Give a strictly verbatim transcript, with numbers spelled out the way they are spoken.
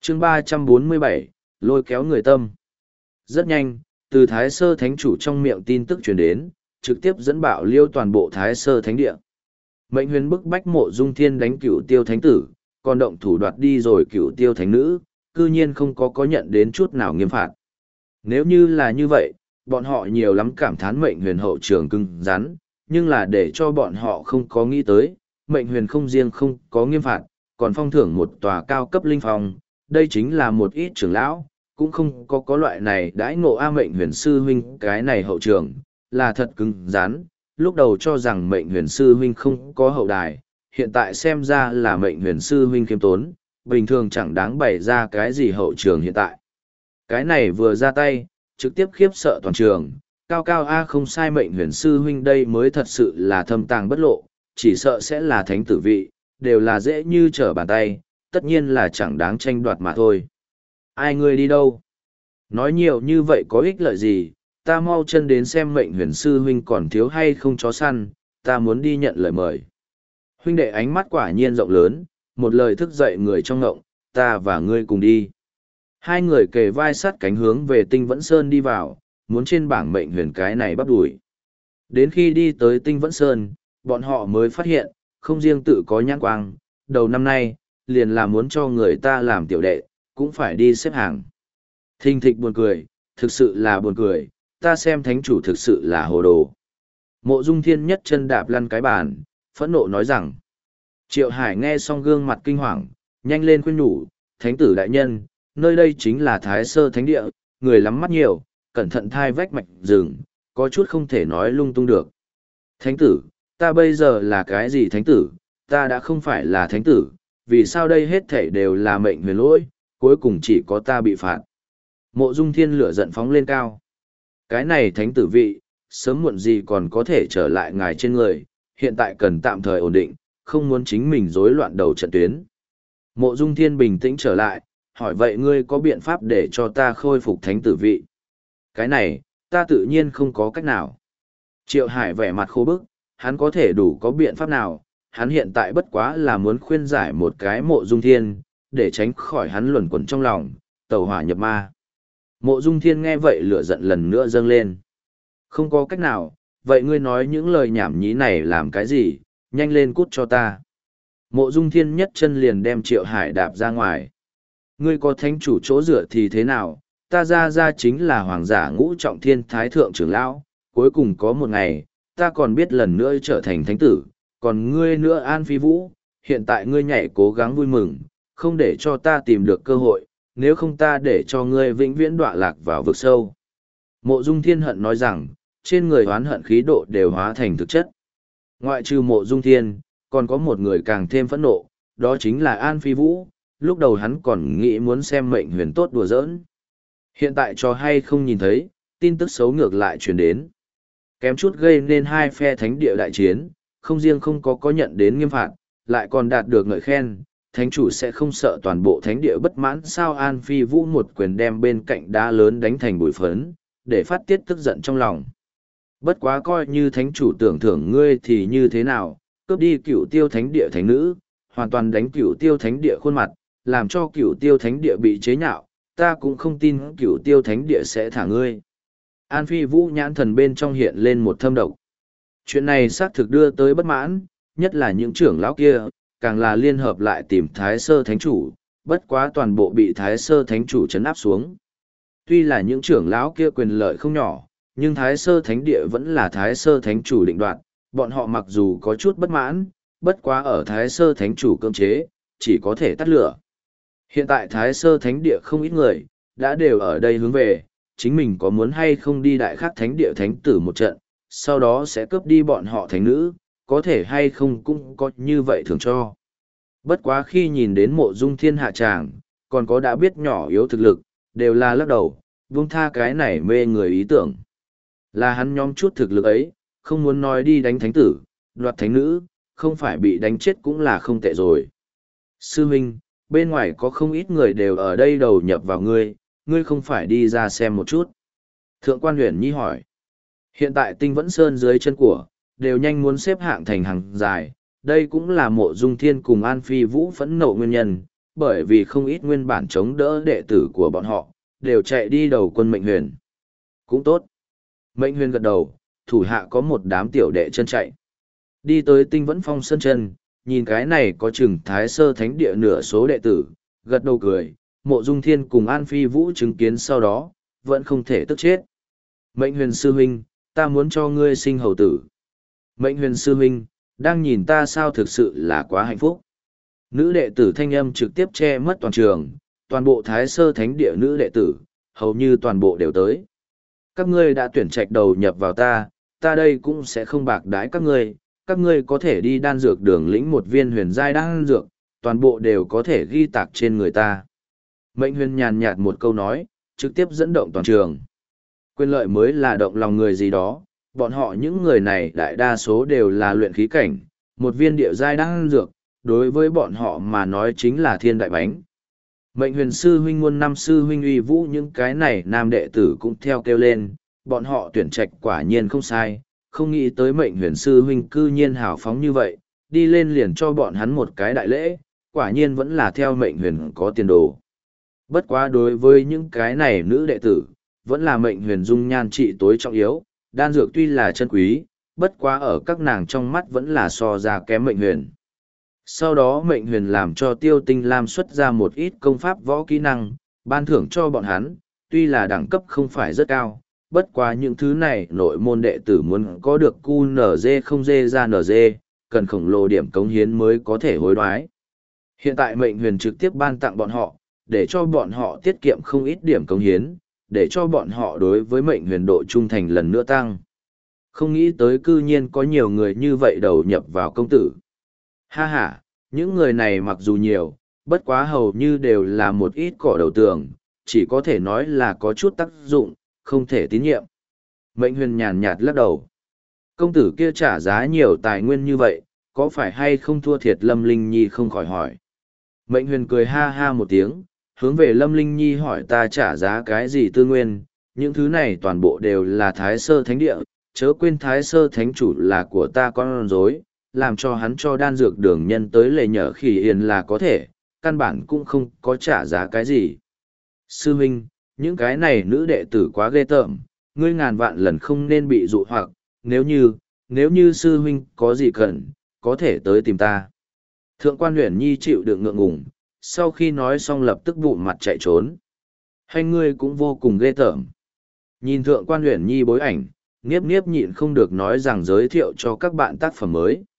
chương ba trăm bốn mươi bảy, lôi kéo người tâm. Rất nhanh, từ Thái Sơ Thánh Chủ trong miệng tin tức truyền đến, trực tiếp dẫn bạo liêu toàn bộ Thái Sơ Thánh Địa. Mệnh huyền bức bách Mộ Dung Thiên đánh Cửu Tiêu Thánh Tử, còn động thủ đoạt đi rồi Cửu Tiêu Thánh Nữ, cư nhiên không có có nhận đến chút nào nghiêm phạt. Nếu như là như vậy, bọn họ nhiều lắm cảm thán mệnh huyền hậu trường cứng rắn, nhưng là để cho bọn họ không có nghĩ tới, mệnh huyền không riêng không có nghiêm phạt, còn phong thưởng một tòa cao cấp linh phong, đây chính là một ít trưởng lão, cũng không có có loại này đãi ngộ A mệnh huyền sư huynh cái này hậu trường, là thật cứng rắn, lúc đầu cho rằng mệnh huyền sư huynh không có hậu đài, hiện tại xem ra là mệnh huyền sư huynh khiêm tốn, bình thường chẳng đáng bày ra cái gì hậu trường hiện tại. Cái này vừa ra tay, trực tiếp khiếp sợ toàn trường, cao cao A không sai mệnh huyền sư huynh đây mới thật sự là thâm tàng bất lộ, chỉ sợ sẽ là thánh tử vị, đều là dễ như trở bàn tay, tất nhiên là chẳng đáng tranh đoạt mà thôi. Ai ngươi đi đâu? Nói nhiều như vậy có ích lợi gì, ta mau chân đến xem mệnh huyền sư huynh còn thiếu hay không chó săn, ta muốn đi nhận lời mời. Huynh đệ ánh mắt quả nhiên rộng lớn, một lời thức dậy người trong ngộng, ta và ngươi cùng đi. Hai người kề vai sát cánh hướng về Tinh Vẫn Sơn đi vào, muốn trên bảng mệnh huyền cái này bắt đuổi. Đến khi đi tới Tinh Vẫn Sơn, bọn họ mới phát hiện, không riêng tự có nhãn quang, đầu năm nay, liền là muốn cho người ta làm tiểu đệ, cũng phải đi xếp hàng. Thình thịch buồn cười, thực sự là buồn cười, ta xem thánh chủ thực sự là hồ đồ. Mộ Dung Thiên nhất chân đạp lăn cái bàn, phẫn nộ nói rằng. Triệu Hải nghe xong gương mặt kinh hoàng, nhanh lên khuyên nhủ, thánh tử đại nhân, nơi đây chính là Thái Sơ Thánh Địa, người lắm mắt nhiều, cẩn thận thai vách mạch rừng, có chút không thể nói lung tung được. Thánh tử, ta bây giờ là cái gì thánh tử, ta đã không phải là thánh tử, vì sao đây hết thảy đều là mệnh huyền lỗi, cuối cùng chỉ có ta bị phạt. Mộ Dung Thiên lửa giận phóng lên cao. Cái này thánh tử vị, sớm muộn gì còn có thể trở lại ngài trên người, hiện tại cần tạm thời ổn định, không muốn chính mình rối loạn đầu trận tuyến. Mộ Dung Thiên bình tĩnh trở lại, hỏi vậy ngươi có biện pháp để cho ta khôi phục thánh tử vị? Cái này, ta tự nhiên không có cách nào. Triệu Hải vẻ mặt khô bức, hắn có thể đủ có biện pháp nào, hắn hiện tại bất quá là muốn khuyên giải một cái Mộ Dung Thiên, để tránh khỏi hắn luẩn quẩn trong lòng, tẩu hỏa nhập ma. Mộ Dung Thiên nghe vậy lửa giận lần nữa dâng lên. Không có cách nào, vậy ngươi nói những lời nhảm nhí này làm cái gì, nhanh lên cút cho ta. Mộ Dung Thiên nhất chân liền đem Triệu Hải đạp ra ngoài. Ngươi có thánh chủ chỗ dựa thì thế nào, ta ra ra chính là hoàng giả ngũ trọng thiên thái thượng trưởng lão, cuối cùng có một ngày, ta còn biết lần nữa trở thành thánh tử, còn ngươi nữa An Phi Vũ, hiện tại ngươi nhảy cố gắng vui mừng, không để cho ta tìm được cơ hội, nếu không ta để cho ngươi vĩnh viễn đọa lạc vào vực sâu. Mộ Dung Thiên hận nói rằng, trên người oán hận khí độ đều hóa thành thực chất. Ngoại trừ Mộ Dung Thiên, còn có một người càng thêm phẫn nộ, đó chính là An Phi Vũ, lúc đầu hắn còn nghĩ muốn xem mệnh huyền tốt đùa giỡn. Hiện tại cho hay không nhìn thấy, tin tức xấu ngược lại truyền đến. Kém chút gây nên hai phe thánh địa đại chiến, không riêng không có có nhận đến nghiêm phạt, lại còn đạt được ngợi khen, thánh chủ sẽ không sợ toàn bộ thánh địa bất mãn sao. An Phi Vũ một quyền đem bên cạnh đá lớn đánh thành bụi phấn, để phát tiết tức giận trong lòng. Bất quá coi như thánh chủ tưởng thưởng ngươi thì như thế nào, cướp đi cửu tiêu thánh địa thánh nữ, hoàn toàn đánh cửu tiêu thánh địa khuôn mặt, làm cho cửu tiêu thánh địa bị chế nhạo, ta cũng không tin cửu tiêu thánh địa sẽ thả ngươi. An Phi Vũ nhãn thần bên trong hiện lên một thâm độc. Chuyện này xác thực đưa tới bất mãn, nhất là những trưởng lão kia, càng là liên hợp lại tìm Thái Sơ Thánh Chủ, bất quá toàn bộ bị Thái Sơ Thánh Chủ trấn áp xuống. Tuy là những trưởng lão kia quyền lợi không nhỏ, nhưng Thái Sơ Thánh Địa vẫn là Thái Sơ Thánh Chủ định đoạt, bọn họ mặc dù có chút bất mãn, bất quá ở Thái Sơ Thánh Chủ cưỡng chế, chỉ có thể tắt lửa. Hiện tại Thái Sơ Thánh Địa không ít người, đã đều ở đây hướng về, chính mình có muốn hay không đi đại khắc Thánh Địa Thánh Tử một trận, sau đó sẽ cướp đi bọn họ thánh nữ, có thể hay không cũng có như vậy thường cho. Bất quá khi nhìn đến Mộ Dung Thiên hạ tràng, còn có đã biết nhỏ yếu thực lực, đều là lắc đầu, buông tha cái này mê người ý tưởng. Là hắn nhóm chút thực lực ấy, không muốn nói đi đánh thánh tử, đoạt thánh nữ, không phải bị đánh chết cũng là không tệ rồi. Sư huynh, bên ngoài có không ít người đều ở đây đầu nhập vào ngươi, ngươi không phải đi ra xem một chút. Thượng quan Huyền Nhi hỏi. Hiện tại Tinh Vẫn Sơn dưới chân của, đều nhanh muốn xếp hạng thành hàng dài, đây cũng là Mộ Dung Thiên cùng An Phi Vũ phẫn nộ nguyên nhân, bởi vì không ít nguyên bản chống đỡ đệ tử của bọn họ, đều chạy đi đầu quân Mệnh Huyền. Cũng tốt. Mệnh Huyền gật đầu, thủ hạ có một đám tiểu đệ chân chạy. Đi tới Tinh Vẫn Phong sân chân, nhìn cái này có chừng Thái Sơ Thánh Địa nửa số đệ tử, gật đầu cười, Mộ Dung Thiên cùng An Phi Vũ chứng kiến sau đó, vẫn không thể tức chết. Mệnh Huyền sư huynh, ta muốn cho ngươi sinh hầu tử. Mệnh Huyền sư huynh, đang nhìn ta sao thực sự là quá hạnh phúc. Nữ đệ tử thanh âm trực tiếp che mất toàn trường, toàn bộ Thái Sơ Thánh Địa nữ đệ tử, hầu như toàn bộ đều tới. Các ngươi đã tuyển trạch đầu nhập vào ta, ta đây cũng sẽ không bạc đái các ngươi, các ngươi có thể đi đan dược đường lĩnh một viên huyền giai đan dược, toàn bộ đều có thể ghi tạc trên người ta. Mệnh Huyền nhàn nhạt một câu nói, trực tiếp dẫn động toàn trường. Quyền lợi mới là động lòng người gì đó, bọn họ những người này đại đa số đều là luyện khí cảnh, một viên địa giai đan dược, đối với bọn họ mà nói chính là thiên đại bánh. Mệnh Huyền sư huynh muôn năm sư huynh uy vũ, những cái này nam đệ tử cũng theo kêu lên, bọn họ tuyển trạch quả nhiên không sai, không nghĩ tới Mệnh Huyền sư huynh cư nhiên hào phóng như vậy, đi lên liền cho bọn hắn một cái đại lễ, quả nhiên vẫn là theo Mệnh Huyền có tiền đồ. Bất quá đối với những cái này nữ đệ tử, vẫn là Mệnh Huyền dung nhan trị tối trọng yếu, đan dược tuy là chân quý, bất quá ở các nàng trong mắt vẫn là so ra kém Mệnh Huyền. Sau đó Mệnh Huyền làm cho Tiêu Tinh Lam xuất ra một ít công pháp võ kỹ năng, ban thưởng cho bọn hắn, tuy là đẳng cấp không phải rất cao, bất quá những thứ này nội môn đệ tử muốn có được cu nở dê không dê ra nở dê, cần khổng lồ điểm cống hiến mới có thể hối đoái. Hiện tại Mệnh Huyền trực tiếp ban tặng bọn họ, để cho bọn họ tiết kiệm không ít điểm cống hiến, để cho bọn họ đối với Mệnh Huyền độ trung thành lần nữa tăng. Không nghĩ tới cư nhiên có nhiều người như vậy đầu nhập vào công tử. Ha ha, những người này mặc dù nhiều, bất quá hầu như đều là một ít cỏ đầu tường, chỉ có thể nói là có chút tác dụng, không thể tín nhiệm. Mệnh Huyền nhàn nhạt lắc đầu. Công tử kia trả giá nhiều tài nguyên như vậy, có phải hay không thua thiệt Lâm Linh Nhi không khỏi hỏi. Mệnh Huyền cười ha ha một tiếng, hướng về Lâm Linh Nhi hỏi ta trả giá cái gì tư nguyên, những thứ này toàn bộ đều là Thái Sơ Thánh Địa, chớ quên Thái Sơ Thánh Chủ là của ta con rối, làm cho hắn cho đan dược đường nhân tới lệ nhờ khỉ yên là có thể, căn bản cũng không có trả giá cái gì. Sư huynh, những cái này nữ đệ tử quá ghê tởm, ngươi ngàn vạn lần không nên bị dụ hoặc, nếu như, nếu như sư huynh có gì cần, có thể tới tìm ta. Thượng quan Huyền Nhi chịu đựng ngượng ngùng, sau khi nói xong lập tức bụng mặt chạy trốn. Hành ngươi cũng vô cùng ghê tởm. Nhìn thượng quan Huyền Nhi bối ảnh, Niếp Niếp nhịn không được nói rằng giới thiệu cho các bạn tác phẩm mới.